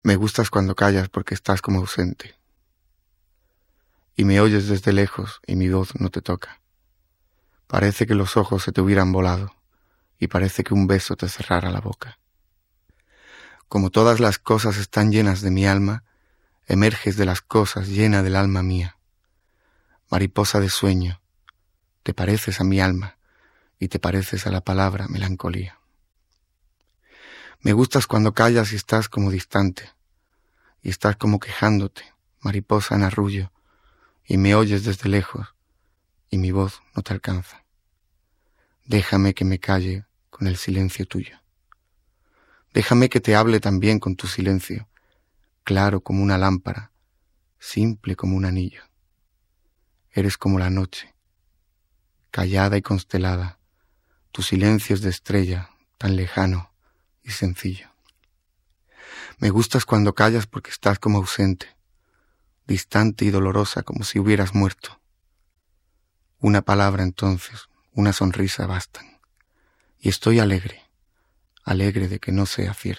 Me gustas cuando callas porque estás como ausente. Y me oyes desde lejos y mi voz no te toca. Parece que los ojos se te hubieran volado y parece que un beso te cerrara la boca. Como todas las cosas están llenas de mi alma, emerges de las cosas llena del alma mía. Mariposa de sueño, te pareces a mi alma y te pareces a la palabra melancolía. Me gustas cuando callas y estás como distante, y estás como quejándote, mariposa en arrullo, y me oyes desde lejos, y mi voz no te alcanza. Déjame que me calle con el silencio tuyo. Déjame que te hable también con tu silencio, claro como una lámpara, simple como un anillo. Eres como la noche, callada y constelada, tu silencio es de estrella, tan lejano y sencillo. Me gustas cuando callas porque estás como ausente, distante y dolorosa como si hubieras muerto. Una palabra entonces, una sonrisa bastan, y estoy alegre, alegre de que no sea cierto.